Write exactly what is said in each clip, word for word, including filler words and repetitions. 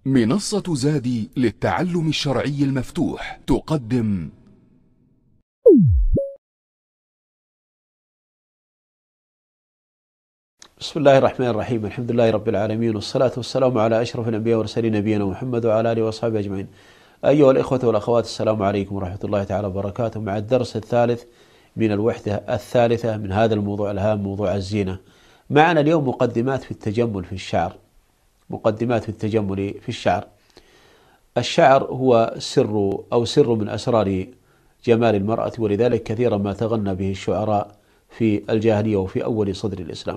منصة زادي للتعلم الشرعي المفتوح تقدم بسم الله الرحمن الرحيم. الحمد لله رب العالمين، والصلاة والسلام على أشرف الأنبياء والمرسلين نبينا محمد وعلى آله وأصحابه أجمعين. أيها الإخوة والأخوات، السلام عليكم ورحمة الله تعالى وبركاته، مع الدرس الثالث من الوحدة الثالثة من هذا الموضوع الهام، موضوع الزينة. معنا اليوم مقدمات في التجمل في الشعر. مقدمات في التجمل في الشعر. الشعر هو سر أو سر من أسرار جمال المرأة، ولذلك كثيرا ما تغنى به الشعراء في الجاهلية وفي أول صدر الإسلام.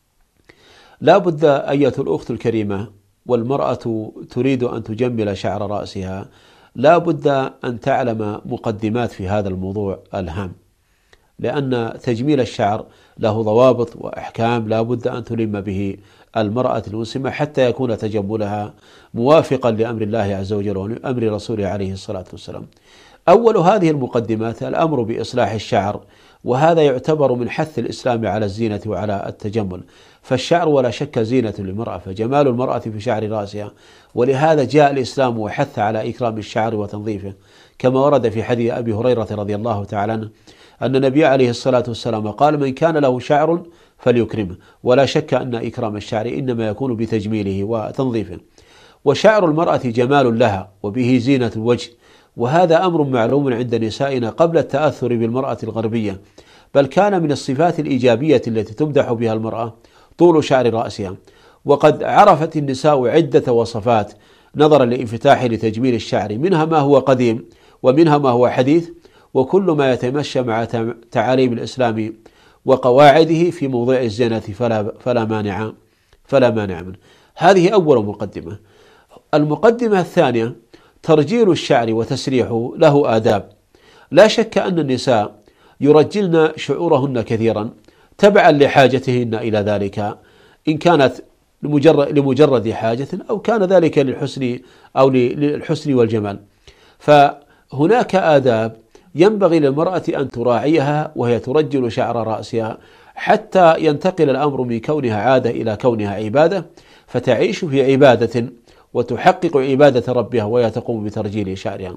لا بد أيتها الأخت الكريمة والمرأة تريد أن تجمل شعر رأسها، لا بد أن تعلم مقدمات في هذا الموضوع الهام، لأن تجميل الشعر له ضوابط وأحكام لا بد أن تلم به المرأة المسلمة حتى يكون تجملها موافقا لأمر الله عز وجل وأمر رسوله عليه الصلاة والسلام. أول هذه المقدمات الأمر بإصلاح الشعر، وهذا يعتبر من حث الإسلام على الزينة وعلى التجمل. فالشعر ولا شك زينة للمرأة، فجمال المرأة في شعر رأسها، ولهذا جاء الإسلام وحث على إكرام الشعر وتنظيفه، كما ورد في حديث أبي هريرة رضي الله تعالى عنه أن النبي عليه الصلاة والسلام قال: من كان له شعر فليكرمه. ولا شك أن إكرام الشعر إنما يكون بتجميله وتنظيفه. وشعر المرأة جمال لها وبه زينة الوجه، وهذا أمر معلوم عند نسائنا قبل التأثر بالمرأة الغربية، بل كان من الصفات الإيجابية التي تمدح بها المرأة طول شعر رأسها. وقد عرفت النساء عدة وصفات نظرا لانفتاح لتجميل الشعر، منها ما هو قديم ومنها ما هو حديث، وكل ما يتمشى مع تعاليم الإسلام وقواعده في موضوع الزينة فلا فلا مانع فلا مانع منه. هذه أول مقدمة. المقدمة الثانية: ترجيل الشعر وتسريحه له آداب. لا شك أن النساء يرجلن شعورهن كثيرا تبعا لحاجتهن إلى ذلك، إن كانت لمجرد, لمجرد حاجة أو كان ذلك للحسن أو للحسن والجمال. فهناك آداب ينبغي للمرأة أن تراعيها وهي ترجل شعر رأسها، حتى ينتقل الأمر من كونها عادة إلى كونها عبادة، فتعيش في عبادة وتحقق عبادة ربها وهي تقوم بترجيل شعرها.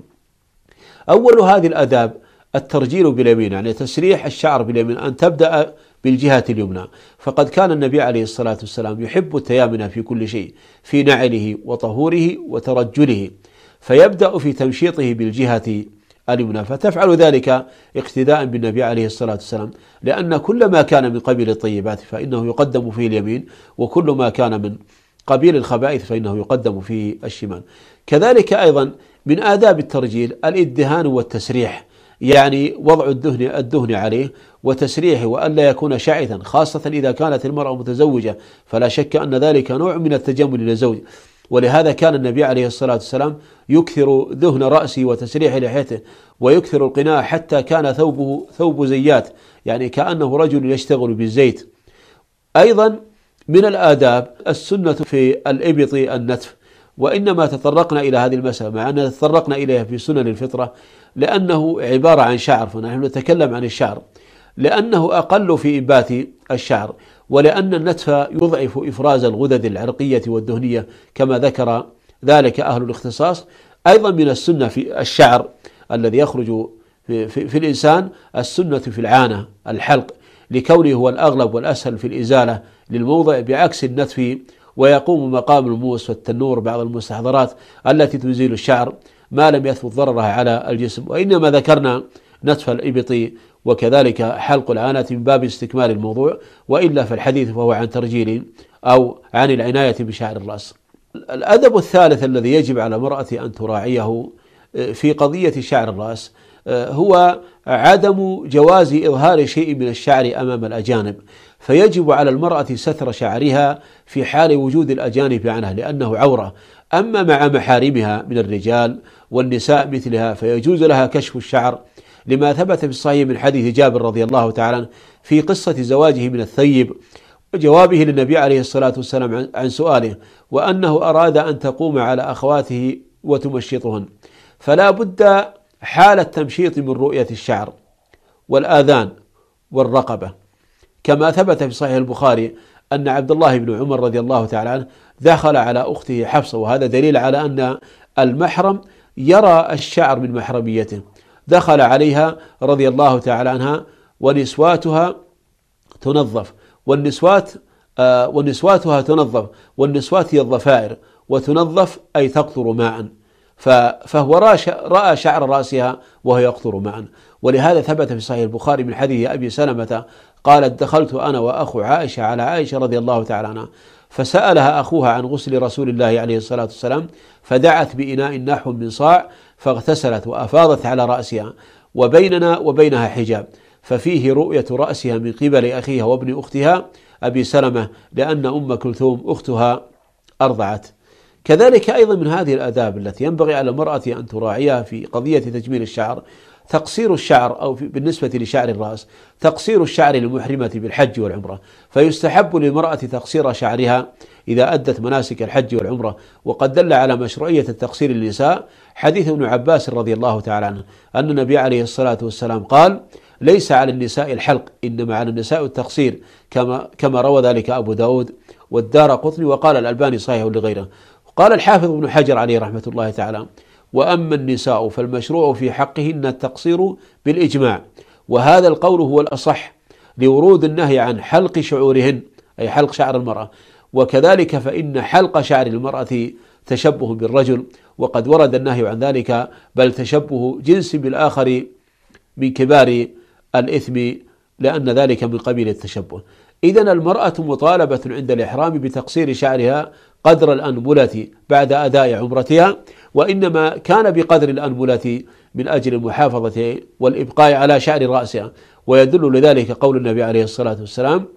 أول هذه الآداب الترجيل باليمين، يعني تسريح الشعر باليمين، أن تبدأ بالجهة اليمنى، فقد كان النبي عليه الصلاة والسلام يحب التيامن في كل شيء، في نعله وطهوره وترجله، فيبدأ في تمشيطه بالجهة اليمنى، فتفعل ذلك اقتداء بالنبي عليه الصلاة والسلام، لأن كل ما كان من قبيل الطيبات فإنه يقدم فيه اليمين، وكل ما كان من قبيل الخبائث فإنه يقدم في الشمال. كذلك أيضا من آداب الترجيل الادهان والتسريح، يعني وضع الدهن الدهن عليه وتسريحه، وألا يكون شعثا، خاصة إذا كانت المرأة متزوجة، فلا شك أن ذلك نوع من التجمل للزوج. ولهذا كان النبي عليه الصلاة والسلام يكثر دهن رأسه وتسريح لحيته، ويكثر القناع، حتى كان ثوبه ثوب زيات، يعني كأنه رجل يشتغل بالزيت. أيضا من الآداب السنة في الإبط النتف، وإنما تطرقنا إلى هذه المسألة مع أننا تطرقنا إليها في سنن الفطرة، لأنه عبارة عن شعر، فنحن نتكلم عن الشعر لأنه أقل في إنبات الشعر، ولأن النتف يضعف إفراز الغدد العرقية والدهنية كما ذكر ذلك أهل الاختصاص. أيضا من السنة في الشعر الذي يخرج في, في, في الإنسان السنة في العانة الحلق، لكونه هو الأغلب والأسهل في الإزالة للموضع، بعكس النتف، ويقوم مقام الموس والتنور بعض المستحضرات التي تزيل الشعر ما لم يثبت ضررها على الجسم. وإنما ذكرنا نتف الإبط وكذلك حلق العانة من باب استكمال الموضوع، وإلا فالحديث فهو عن ترجيل أو عن العناية بشعر الرأس. الأدب الثالث الذي يجب على المرأة أن تراعيه في قضية شعر الرأس هو عدم جواز إظهار شيء من الشعر أمام الأجانب، فيجب على المرأة ستر شعرها في حال وجود الأجانب عنها، لأنه عورة. أما مع محارمها من الرجال والنساء مثلها فيجوز لها كشف الشعر، لما ثبت في الصحيح من حديث جابر رضي الله تعالى عنه في قصة زواجه من الثيب، وجوابه للنبي عليه الصلاة والسلام عن سؤاله، وأنه أراد أن تقوم على أخواته وتمشطهن. فلا بد حال التمشيط من رؤية الشعر والآذان والرقبة، كما ثبت في صحيح البخاري أن عبد الله بن عمر رضي الله تعالى عنه دخل على أخته حفصة، وهذا دليل على أن المحرم يرى الشعر من محرميته. دخل عليها رضي الله تعالى عنها ونسواتها تنظف، والنسوات آه ونسواتها تنظف، والنسوات هي الضفائر، وتنظف أي تقطر ماء، فهو رأى شعر رأسها وهو يقطر ماء. ولهذا ثبت في صحيح البخاري من حديث أبي سلمة قالت: دخلت أنا وأخو عائشة على عائشة رضي الله تعالى عنها، فسألها أخوها عن غسل رسول الله عليه الصلاة والسلام، فدعت بإناء نحو من صاع فاغتسلت وأفاضت على رأسها، وبيننا وبينها حجاب، ففيه رؤية رأسها من قبل أخيها وابن أختها أبي سلمة، لأن أم كلثوم أختها أرضعت. كذلك أيضا من هذه الآداب التي ينبغي على المرأة أن تراعيها في قضية تجميل الشعر تقصير الشعر، أو بالنسبة لشعر الرأس تقصير الشعر للمحرمة بالحج والعمرة، فيستحب للمرأة تقصير شعرها إذا أدت مناسك الحج والعمرة. وقد دل على مشروعية التقصير للنساء حديث ابن عباس رضي الله تعالى عنه أن النبي عليه الصلاة والسلام قال: ليس على النساء الحلق، إنما على النساء التقصير، كما كما روى ذلك أبو داود والدارقطني، وقال الألباني صحيح لغيره. قال الحافظ ابن حجر عليه رحمة الله تعالى: وأما النساء فالمشروع في حقهن التقصير بالإجماع، وهذا القول هو الأصح لورود النهي عن حلق شعورهن، أي حلق شعر المرأة، وكذلك فإن حلق شعر المرأة تشبه بالرجل، وقد ورد النهي عن ذلك، بل تشبه جنس بالآخر من كبار الإثم، لأن ذلك من قبيل التشبه. إذن المرأة مطالبة عند الإحرام بتقصير شعرها قدر الأنملة بعد أداء عمرتها، وإنما كان بقدر الأنملة من أجل المحافظة والإبقاء على شعر رأسها. ويدل لذلك قول النبي عليه الصلاة والسلام: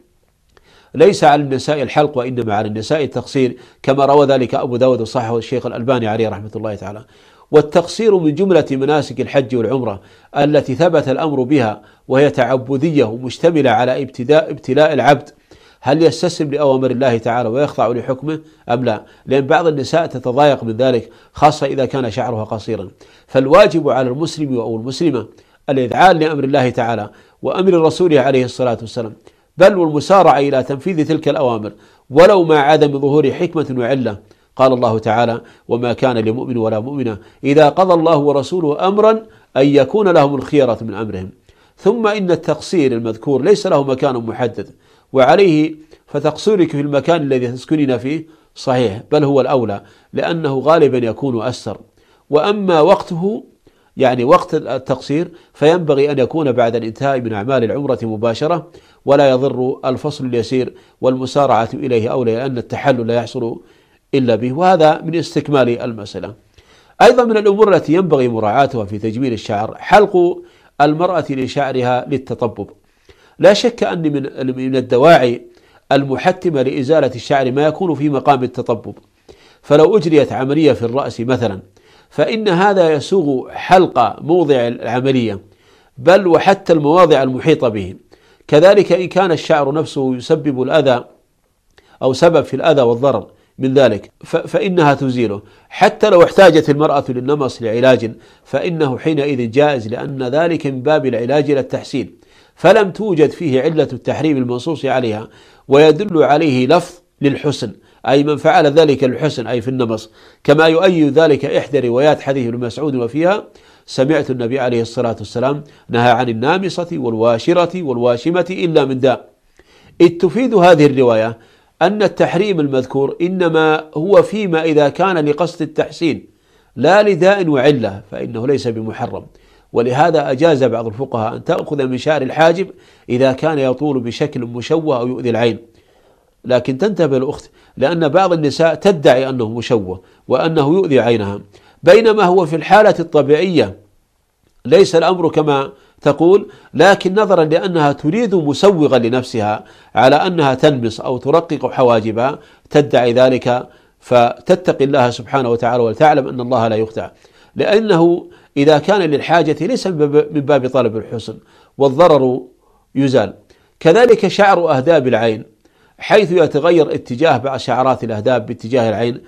ليس على النساء الحلق وإنما على النساء التقصير، كما روى ذلك أبو داود وصححه الشيخ الألباني عليه رحمة الله تعالى. والتقصير من جملة مناسك الحج والعمرة التي ثبت الأمر بها، وهي تعبدية ومشتملة على ابتداء ابتلاء العبد هل يستسلم لأوامر الله تعالى ويخضع لحكمه أم لا، لأن بعض النساء تتضايق من ذلك، خاصة إذا كان شعرها قصيرا. فالواجب على المسلم أو المسلمة الإذعان لأمر الله تعالى وأمر رسوله عليه الصلاة والسلام، بل والمسارعة إلى تنفيذ تلك الأوامر ولو مع عدم ظهور حكمة وعلة. قال الله تعالى: وما كان لمؤمن ولا مؤمنة إذا قضى الله ورسوله أمرا أن يكون لهم الخيرة من أمرهم. ثم إن التقصير المذكور ليس له مكان محدد، وعليه فتقصيرك في المكان الذي تسكنين فيه صحيح، بل هو الأولى، لأنه غالبا يكون أسر. وأما وقته، يعني وقت التقصير، فينبغي أن يكون بعد الانتهاء من أعمال العمرة مباشرة، ولا يضر الفصل اليسير والمسارعة إليه أولى، لأن التحلل لا يحصل إلا به، وهذا من استكمال المسألة. أيضا من الأمور التي ينبغي مراعاتها في تجميل الشعر حلق المرأة لشعرها للتطبب. لا شك أن من الدواعي المحتمة لإزالة الشعر ما يكون في مقام التطبب، فلو أجريت عملية في الرأس مثلا فإن هذا يسوغ حلق موضع العملية، بل وحتى المواضع المحيطة به. كذلك إن كان الشعر نفسه يسبب الأذى أو سبب في الأذى والضرر من ذلك فإنها تزيله، حتى لو احتاجت المرأة للنمص لعلاج فإنه حينئذ جائز، لأن ذلك من باب العلاج إلى التحسين، فلم توجد فيه علة التحريم المنصوص عليها. ويدل عليه لفظ للحسن، أي من فعل ذلك للحسن أي في النمص، كما يؤيد ذلك إحدى روايات حديث ابن مسعود وفيها: سمعت النبي عليه الصلاة والسلام نهى عن النامصة والواشرة والواشمة إلا من داء. إذ تفيد هذه الرواية أن التحريم المذكور إنما هو فيما إذا كان لقصد التحسين لا لداء وعلة، فإنه ليس بمحرم. ولهذا أجاز بعض الفقهاء أن تأخذ من شعر الحاجب إذا كان يطول بشكل مشوه أو يؤذي العين. لكن تنتبه الأخت، لأن بعض النساء تدعي أنه مشوه وأنه يؤذي عينها، بينما هو في الحالة الطبيعية ليس الأمر كما تقول، لكن نظرا لأنها تريد مسوغا لنفسها على أنها تنمص أو ترقق حواجبها تدعي ذلك، فتتقي الله سبحانه وتعالى وتعلم أن الله لا يخدع، لأنه إذا كان للحاجة ليس من باب طلب الحسن والضرر يزال. كذلك شعر أهداب العين، حيث يتغير اتجاه بعض شعرات الأهداب باتجاه العين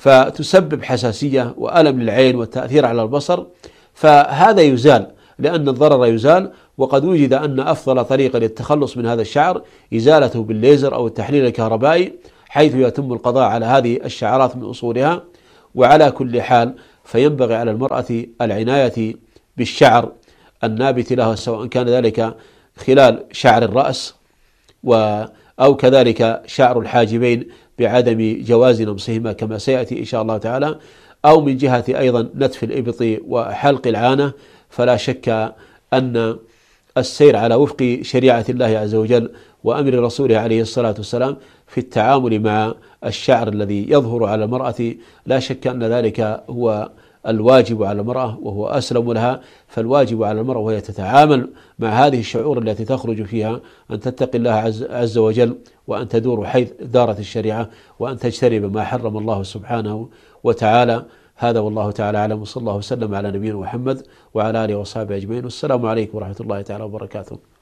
فتسبب حساسية وألم للعين والتأثير على البصر، فهذا يزال لأن الضرر يزال، وقد وجد أن أفضل طريقة للتخلص من هذا الشعر إزالته بالليزر أو التحليل الكهربائي، حيث يتم القضاء على هذه الشعرات من أصولها. وعلى كل حال فينبغي على المرأة العناية بالشعر النابت لها، سواء كان ذلك خلال شعر الرأس و أو كذلك شعر الحاجبين بعدم جواز نمصهما كما سيأتي إن شاء الله تعالى، أو من جهة أيضا نتف الإبط وحلق العانة. فلا شك أن السير على وفق شريعة الله عز وجل وأمر رسوله عليه الصلاة والسلام في التعامل مع الشعر الذي يظهر على المرأة، لا شك أن ذلك هو الواجب على المرأة وهو أسلم لها. فالواجب على المرأة وهي تتعامل مع هذه الشعور التي تخرج فيها أن تتقي الله عز, عز وجل، وأن تدور حيث دارت الشريعة، وأن تجتنب ما حرم الله سبحانه وتعالى. هذا والله تعالى أعلم، وصلى الله وسلم على نبينا محمد وعلى آله وصحبه أجمعين، والسلام عليكم ورحمة الله تعالى وبركاته.